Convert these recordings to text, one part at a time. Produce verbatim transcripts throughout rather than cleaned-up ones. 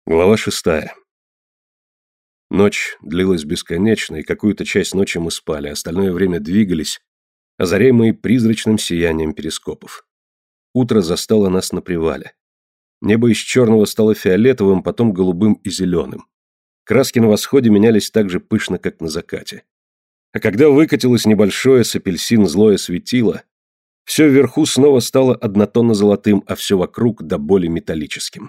Глава шестая. Ночь длилась бесконечно, и какую-то часть ночи мы спали, остальное время двигались, озаряемые призрачным сиянием перископов. Утро застало нас на привале. Небо из черного стало фиолетовым, потом голубым и зеленым. Краски на восходе менялись так же пышно, как на закате. А когда выкатилось небольшое с апельсин злое светило, все вверху снова стало однотонно-золотым, а все вокруг до боли металлическим.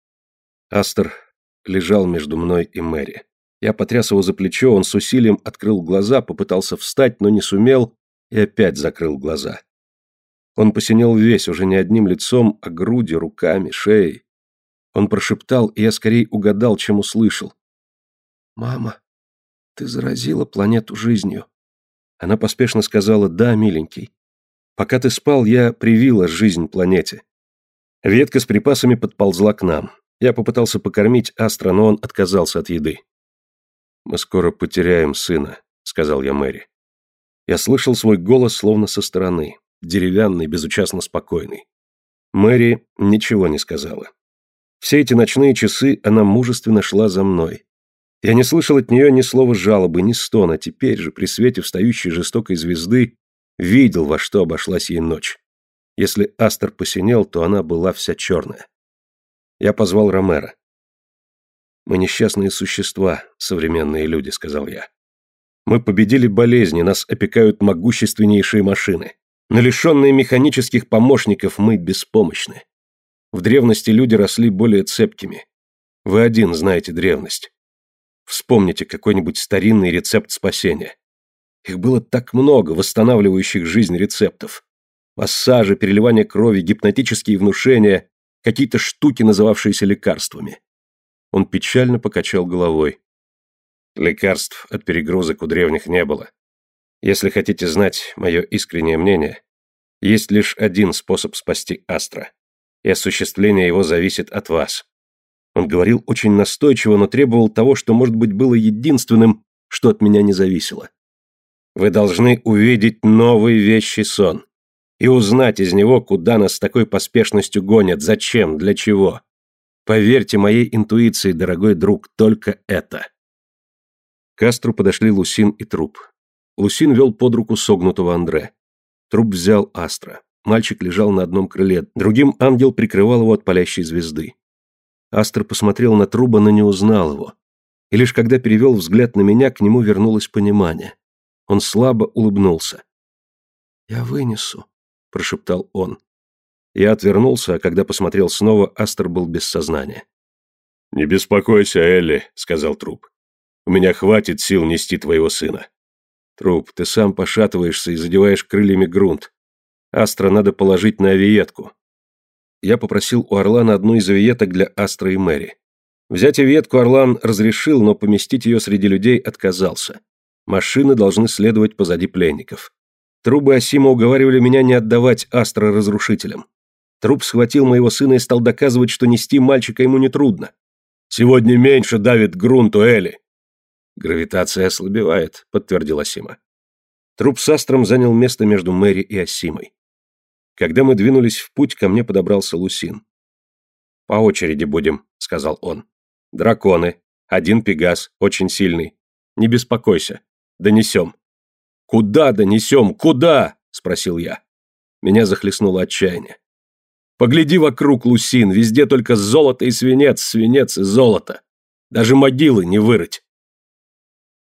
Астер лежал между мной и Мэри. Я потряс его за плечо, он с усилием открыл глаза, попытался встать, но не сумел и опять закрыл глаза. Он посинел весь, уже не одним лицом, а грудью, руками, шеей. Он прошептал, и я скорее угадал, чем услышал. «Мама, ты заразила планету жизнью». Она поспешно сказала: «Да, миленький. Пока ты спал, я привила жизнь планете». Ветка с припасами подползла к нам. Я попытался покормить Астра, но он отказался от еды. «Мы скоро потеряем сына», — сказал я Мэри. Я слышал свой голос словно со стороны, деревянный, безучастно спокойный. Мэри ничего не сказала. Все эти ночные часы она мужественно шла за мной. Я не слышал от нее ни слова жалобы, ни стона, теперь же, при свете встающей жестокой звезды, видел, во что обошлась ей ночь. Если Астер посинел, то она была вся черная. Я позвал Ромеро. «Мы несчастные существа, современные люди», — сказал я. «Мы победили болезни, нас опекают могущественнейшие машины. Но лишенные механических помощников мы беспомощны. В древности люди росли более цепкими. Вы один знаете древность. Вспомните какой-нибудь старинный рецепт спасения. Их было так много, восстанавливающих жизнь рецептов. Массажи, переливание крови, гипнотические внушения, какие-то штуки, называвшиеся лекарствами». Он печально покачал головой. Лекарств от перегрузок у древних не было. Если хотите знать мое искреннее мнение, есть лишь один способ спасти Астра, и осуществление его зависит от вас. Он говорил очень настойчиво, но требовал того, что, может быть, было единственным, что от меня не зависело. Вы должны увидеть новый вещий сон и узнать из него, куда нас с такой поспешностью гонят, зачем, для чего. Поверьте моей интуиции, дорогой друг, только это. К Астру подошли Лусин и Труп. Лусин вел под руку согнутого Андре. Труп взял Астра. Мальчик лежал на одном крыле, другим ангел прикрывал его от палящей звезды. Астр посмотрел на Труба, но не узнал его. И лишь когда перевел взгляд на меня, к нему вернулось понимание. Он слабо улыбнулся. «Я вынесу», — прошептал он. Я отвернулся, а когда посмотрел снова, Астер был без сознания. «Не беспокойся, Элли», — сказал Труп. «У меня хватит сил нести твоего сына». «Труп, ты сам пошатываешься и задеваешь крыльями грунт. Астра надо положить на авиетку». Я попросил у Орлана одну из авиеток для Астра и Мэри. Взять авиетку Орлан разрешил, но поместить ее среди людей отказался. Машины должны следовать позади пленников. Трубы Асима уговаривали меня не отдавать Астра разрушителям. Труп схватил моего сына и стал доказывать, что нести мальчика ему нетрудно. «Сегодня меньше давит грунт у Эли». «Гравитация ослабевает», — подтвердил Асима. Труп с Астром занял место между Мэри и Асимой. Когда мы двинулись в путь, ко мне подобрался Лусин. «По очереди будем», — сказал он. «Драконы. Один пегас, очень сильный. Не беспокойся. Донесем». «Куда донесем? Куда?» — спросил я. Меня захлестнуло отчаяние. «Погляди вокруг, Лусин, везде только золото и свинец, свинец и золото. Даже могилы не вырыть».